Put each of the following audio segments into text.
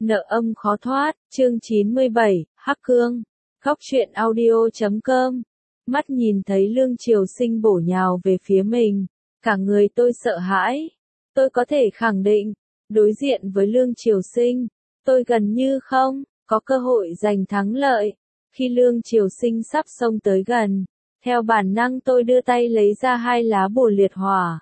Nợ âm khó thoát, chương 97, Hắc Cương. Góc truyện audio.com. Mắt nhìn thấy Lương Triều Sinh bổ nhào về phía mình, cả người tôi sợ hãi. Tôi có thể khẳng định, đối diện với Lương Triều Sinh, tôi gần như không có cơ hội giành thắng lợi. Khi Lương Triều Sinh sắp xông tới gần, theo bản năng tôi đưa tay lấy ra 2 lá bùa liệt hỏa.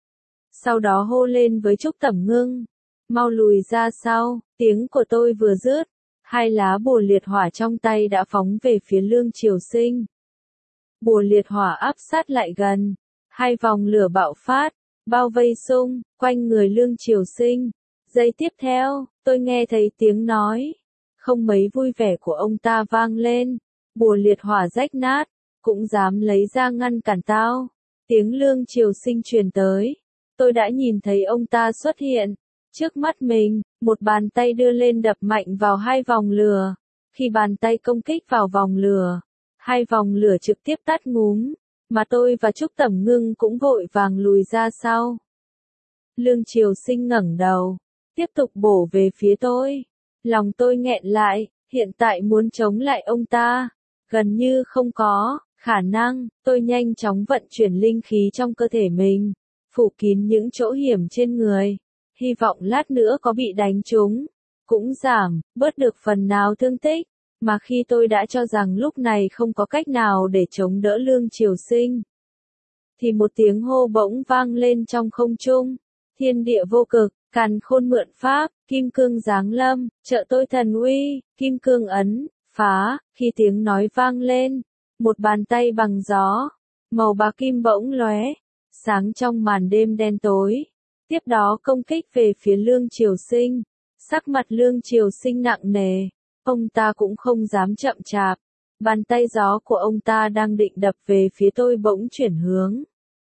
Sau đó hô lên với Trúc Tẩm Ngưng, mau lùi ra sau. Tiếng của tôi vừa dứt, 2 lá bùa liệt hỏa trong tay đã phóng về phía Lương Triều Sinh. Bùa liệt hỏa áp sát lại gần, 2 vòng lửa bạo phát, bao vây xung quanh người Lương Triều Sinh. Giây tiếp theo, tôi nghe thấy tiếng nói không mấy vui vẻ của ông ta vang lên. Bùa liệt hỏa rách nát, cũng dám lấy ra ngăn cản tao. Tiếng Lương Triều Sinh truyền tới, tôi đã nhìn thấy ông ta xuất hiện trước mắt mình, một bàn tay đưa lên đập mạnh vào 2 vòng lửa. Khi bàn tay công kích vào vòng lửa, 2 vòng lửa trực tiếp tắt ngúm, mà tôi và Trúc Tẩm Ngưng cũng vội vàng lùi ra sau. Lương Triều Sinh ngẩng đầu, tiếp tục bổ về phía tôi. Lòng tôi nghẹn lại, hiện tại muốn chống lại ông ta, gần như không có khả năng. Tôi nhanh chóng vận chuyển linh khí trong cơ thể mình, phủ kín những chỗ hiểm trên người. Hy vọng lát nữa có bị đánh trúng, cũng giảm, bớt được phần nào thương tích. Mà khi tôi đã cho rằng lúc này không có cách nào để chống đỡ Lương Triều Sinh, thì một tiếng hô bỗng vang lên trong không trung. Thiên địa vô cực, càn khôn mượn pháp, kim cương giáng lâm, trợ tôi thần uy, kim cương ấn, phá. Khi tiếng nói vang lên, một bàn tay bằng gió, màu bạc kim bỗng lóe, sáng trong màn đêm đen tối. Tiếp đó công kích về phía Lương Triều Sinh. Sắc mặt Lương Triều Sinh nặng nề, ông ta cũng không dám chậm chạp. Bàn tay gió của ông ta đang định đập về phía tôi bỗng chuyển hướng.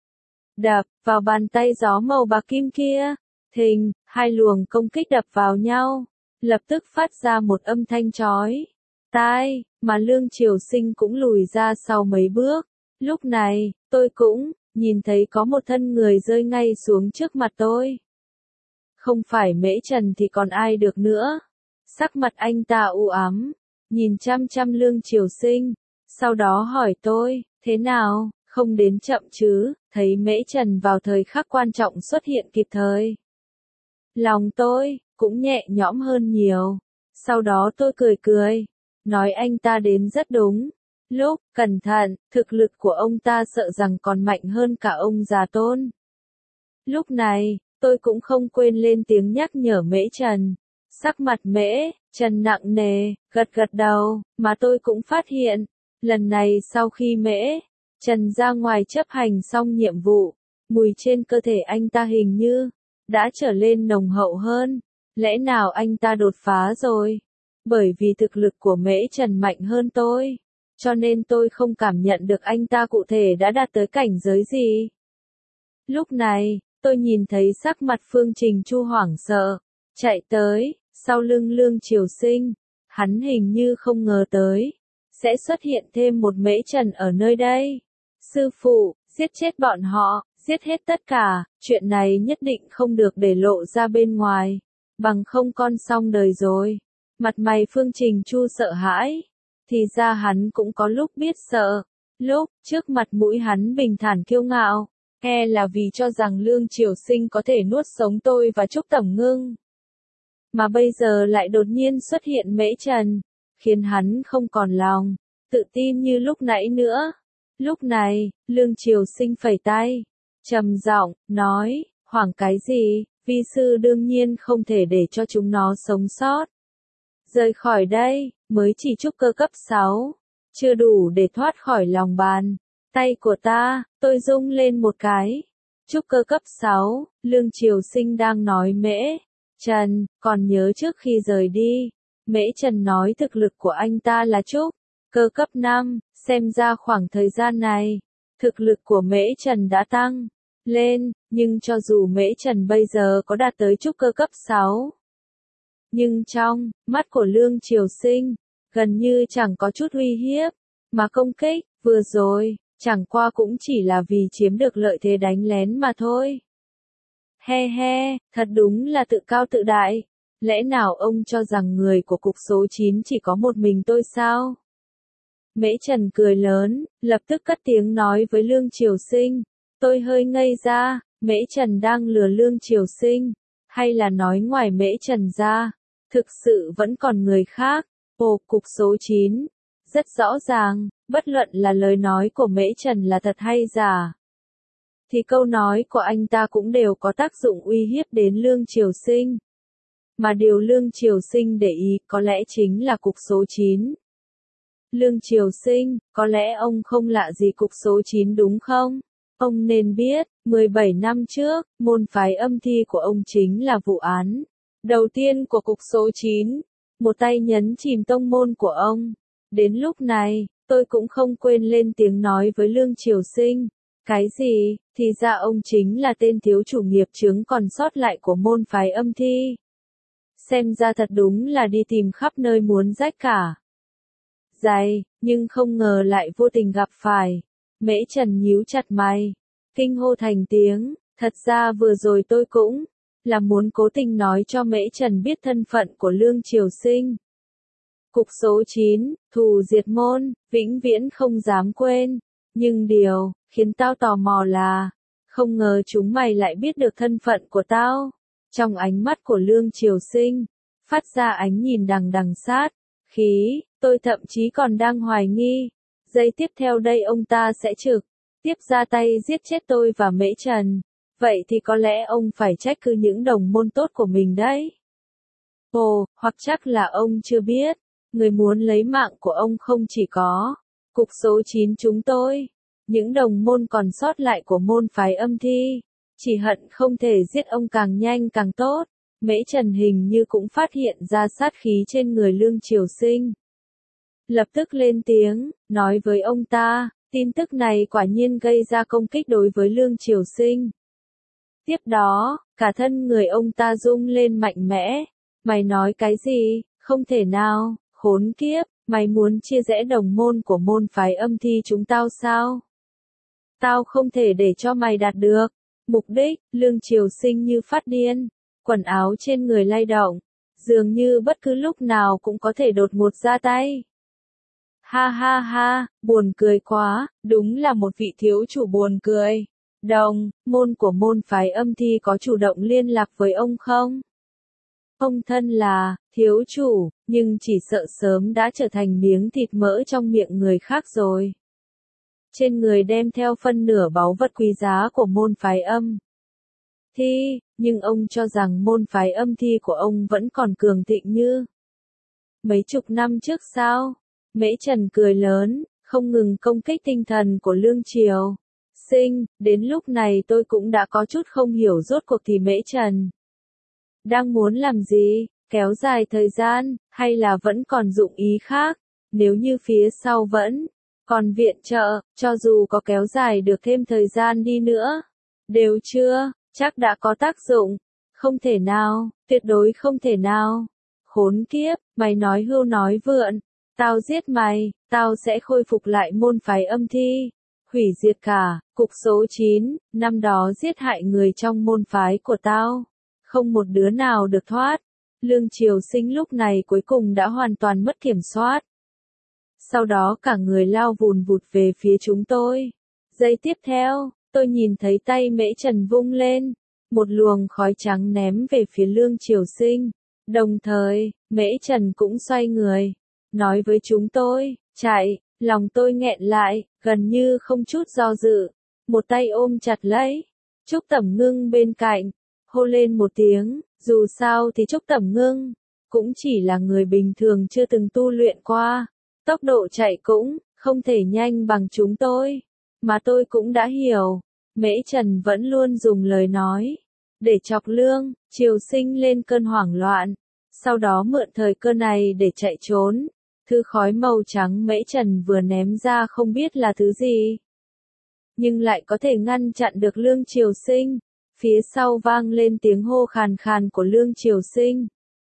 Đập vào bàn tay gió màu bạc kim kia, thình, 2 luồng công kích đập vào nhau, lập tức phát ra một âm thanh chói tai, mà Lương Triều Sinh cũng lùi ra sau mấy bước. Lúc này, tôi cũng nhìn thấy có một thân người rơi ngay xuống trước mặt tôi. Không phải Mễ Trần thì còn ai được nữa. Sắc mặt anh ta u ám, nhìn chăm chăm Lương Triều Sinh, sau đó hỏi tôi, thế nào, không đến chậm chứ? Thấy Mễ Trần vào thời khắc quan trọng xuất hiện kịp thời, lòng tôi cũng nhẹ nhõm hơn nhiều. Sau đó tôi cười cười, nói anh ta đến rất đúng lúc. Cẩn thận, thực lực của ông ta sợ rằng còn mạnh hơn cả ông già Tôn. Lúc này, tôi cũng không quên lên tiếng nhắc nhở Mễ Trần. Sắc mặt Mễ Trần nặng nề, gật gật đầu, mà tôi cũng phát hiện, lần này sau khi Mễ Trần ra ngoài chấp hành xong nhiệm vụ, mùi trên cơ thể anh ta hình như đã trở lên nồng hậu hơn. Lẽ nào anh ta đột phá rồi? Bởi vì thực lực của Mễ Trần mạnh hơn tôi, cho nên tôi không cảm nhận được anh ta cụ thể đã đạt tới cảnh giới gì. Lúc này, tôi nhìn thấy sắc mặt Phương Trình Chu hoảng sợ, chạy tới, sau lưng Lương Triều Sinh. Hắn hình như không ngờ tới sẽ xuất hiện thêm một Mễ Trần ở nơi đây. Sư phụ, giết chết bọn họ, giết hết tất cả, chuyện này nhất định không được để lộ ra bên ngoài, bằng không con xong đời rồi. Mặt mày Phương Trình Chu sợ hãi, thì ra hắn cũng có lúc biết sợ. Lúc trước mặt mũi hắn bình thản kiêu ngạo, e là vì cho rằng Lương Triều Sinh có thể nuốt sống tôi và Trúc Tẩm Ngưng. Mà bây giờ lại đột nhiên xuất hiện Mễ Trần, khiến hắn không còn lòng tự tin như lúc nãy nữa. Lúc này, Lương Triều Sinh phẩy tay, trầm giọng nói, hoảng cái gì, vi sư đương nhiên không thể để cho chúng nó sống sót. Rời khỏi đây, mới chỉ trúc cơ cấp 6, chưa đủ để thoát khỏi lòng bàn tay của ta. Tôi rung lên một cái. Trúc cơ cấp 6, Lương Triều Sinh đang nói Mễ Trần, còn nhớ trước khi rời đi, Mễ Trần nói thực lực của anh ta là trúc cơ cấp 5, xem ra khoảng thời gian này, thực lực của Mễ Trần đã tăng lên, nhưng cho dù Mễ Trần bây giờ có đạt tới trúc cơ cấp 6, nhưng trong mắt của Lương Triều Sinh, gần như chẳng có chút uy hiếp, mà công kích vừa rồi, chẳng qua cũng chỉ là vì chiếm được lợi thế đánh lén mà thôi. He he, thật đúng là tự cao tự đại. Lẽ nào ông cho rằng người của cục số 9 chỉ có một mình tôi sao? Mễ Trần cười lớn, lập tức cất tiếng nói với Lương Triều Sinh. Tôi hơi ngây ra, Mễ Trần đang lừa Lương Triều Sinh, hay là nói ngoài Mễ Trần ra, thực sự vẫn còn người khác? Ồ, cục số 9. Rất rõ ràng, bất luận là lời nói của Mễ Trần là thật hay giả, thì câu nói của anh ta cũng đều có tác dụng uy hiếp đến Lương Triều Sinh. Mà điều Lương Triều Sinh để ý có lẽ chính là cục số 9. Lương Triều Sinh, có lẽ ông không lạ gì cục số 9 đúng không? Ông nên biết, 17 năm trước, môn phái âm thi của ông chính là vụ án đầu tiên của cục số 9. Một tay nhấn chìm tông môn của ông. Đến lúc này, tôi cũng không quên lên tiếng nói với Lương Triều Sinh. Cái gì? Thì ra ông chính là tên thiếu chủ nghiệp chướng còn sót lại của môn phái âm thi. Xem ra thật đúng là đi tìm khắp nơi muốn rách cả dày, nhưng không ngờ lại vô tình gặp phải. Mễ Trần nhíu chặt mày, kinh hô thành tiếng, thật ra vừa rồi tôi cũng là muốn cố tình nói cho Mễ Trần biết thân phận của Lương Triều Sinh. Cục số 9, thù diệt môn, vĩnh viễn không dám quên. Nhưng điều khiến tao tò mò là, không ngờ chúng mày lại biết được thân phận của tao. Trong ánh mắt của Lương Triều Sinh, phát ra ánh nhìn đằng đằng sát khí, tôi thậm chí còn đang hoài nghi. Giây tiếp theo đây ông ta sẽ trực tiếp ra tay giết chết tôi và Mễ Trần. Vậy thì có lẽ ông phải trách cứ những đồng môn tốt của mình đấy. Ồ, hoặc chắc là ông chưa biết, người muốn lấy mạng của ông không chỉ có cục số 9 chúng tôi, những đồng môn còn sót lại của môn phái âm thi, chỉ hận không thể giết ông càng nhanh càng tốt. Mễ Trần hình như cũng phát hiện ra sát khí trên người Lương Triều Sinh. Lập tức lên tiếng, nói với ông ta, tin tức này quả nhiên gây ra công kích đối với Lương Triều Sinh. Tiếp đó, cả thân người ông ta rung lên mạnh mẽ. Mày nói cái gì? Không thể nào, khốn kiếp, mày muốn chia rẽ đồng môn của môn phái âm thi chúng tao sao? Tao không thể để cho mày đạt được mục đích. Lương Triều Sinh như phát điên, quần áo trên người lay động, dường như bất cứ lúc nào cũng có thể đột ngột ra tay. Ha ha ha, buồn cười quá, đúng là một vị thiếu chủ buồn cười. Đồng môn của môn phái âm thi có chủ động liên lạc với ông không? Ông thân là thiếu chủ, nhưng chỉ sợ sớm đã trở thành miếng thịt mỡ trong miệng người khác rồi. Trên người đem theo phân nửa báu vật quý giá của môn phái âm thi, nhưng ông cho rằng môn phái âm thi của ông vẫn còn cường thịnh như mấy chục năm trước sao? Mễ Trần cười lớn, không ngừng công kích tinh thần của Lương Triều Sinh. Đến lúc này tôi cũng đã có chút không hiểu rốt cuộc thì Mễ Trần đang muốn làm gì, kéo dài thời gian, hay là vẫn còn dụng ý khác. Nếu như phía sau vẫn còn viện trợ, cho dù có kéo dài được thêm thời gian đi nữa, đều chưa chắc đã có tác dụng. Không thể nào, tuyệt đối không thể nào. Khốn kiếp, mày nói hưu nói vượn, tao giết mày, tao sẽ khôi phục lại môn phái âm thi, hủy diệt cả cục số 9, năm đó giết hại người trong môn phái của tao, không một đứa nào được thoát. Lương Triều Sinh lúc này cuối cùng đã hoàn toàn mất kiểm soát. Sau đó cả người lao vùn vụt về phía chúng tôi. Giây tiếp theo, tôi nhìn thấy tay Mễ Trần vung lên, một luồng khói trắng ném về phía Lương Triều Sinh. Đồng thời, Mễ Trần cũng xoay người, nói với chúng tôi, chạy. Lòng tôi nghẹn lại, gần như không chút do dự, một tay ôm chặt lấy Trúc Tẩm Ngưng bên cạnh, hô lên một tiếng. Dù sao thì Trúc Tẩm Ngưng cũng chỉ là người bình thường chưa từng tu luyện qua, tốc độ chạy cũng không thể nhanh bằng chúng tôi, mà tôi cũng đã hiểu. Mễ Trần vẫn luôn dùng lời nói để chọc Lương Triều Sinh lên cơn hoảng loạn, sau đó mượn thời cơ này để chạy trốn. Thứ khói màu trắng Mễ Trần vừa ném ra không biết là thứ gì, nhưng lại có thể ngăn chặn được Lương Triều Sinh. Phía sau vang lên tiếng hô khàn khàn của Lương Triều Sinh.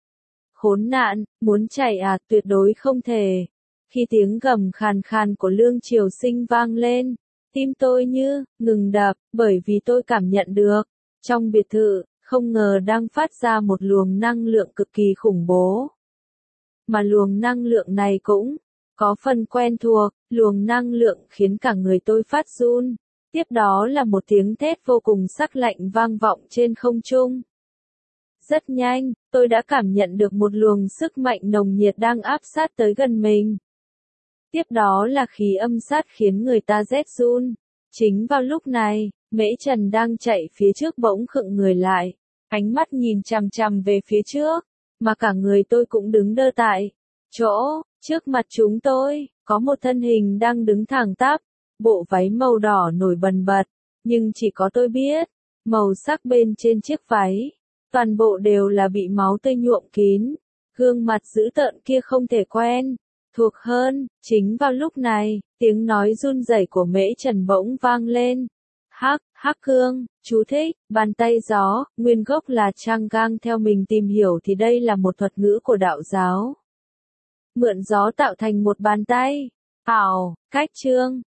Khốn nạn, muốn chạy à? Tuyệt đối không thể. Khi tiếng gầm khàn khàn của Lương Triều Sinh vang lên, tim tôi như ngừng đập, bởi vì tôi cảm nhận được, trong biệt thự, không ngờ đang phát ra một luồng năng lượng cực kỳ khủng bố. Mà luồng năng lượng này cũng có phần quen thuộc, luồng năng lượng khiến cả người tôi phát run. Tiếp đó là một tiếng thét vô cùng sắc lạnh vang vọng trên không trung. Rất nhanh, tôi đã cảm nhận được một luồng sức mạnh nồng nhiệt đang áp sát tới gần mình. Tiếp đó là khí âm sát khiến người ta rét run. Chính vào lúc này, Mễ Trần đang chạy phía trước bỗng khựng người lại, ánh mắt nhìn chằm chằm về phía trước, mà cả người tôi cũng đứng đơ tại chỗ. Trước mặt chúng tôi, có một thân hình đang đứng thẳng tắp, bộ váy màu đỏ nổi bần bật, nhưng chỉ có tôi biết, màu sắc bên trên chiếc váy, toàn bộ đều là bị máu tươi nhuộm kín, gương mặt dữ tợn kia không thể quen thuộc hơn. Chính vào lúc này, tiếng nói run rẩy của Mễ Trần bỗng vang lên. Hắc cương, chú thích, bàn tay gió, nguyên gốc là Trang Gang, theo mình tìm hiểu thì đây là một thuật ngữ của đạo giáo. Mượn gió tạo thành một bàn tay. Cách chương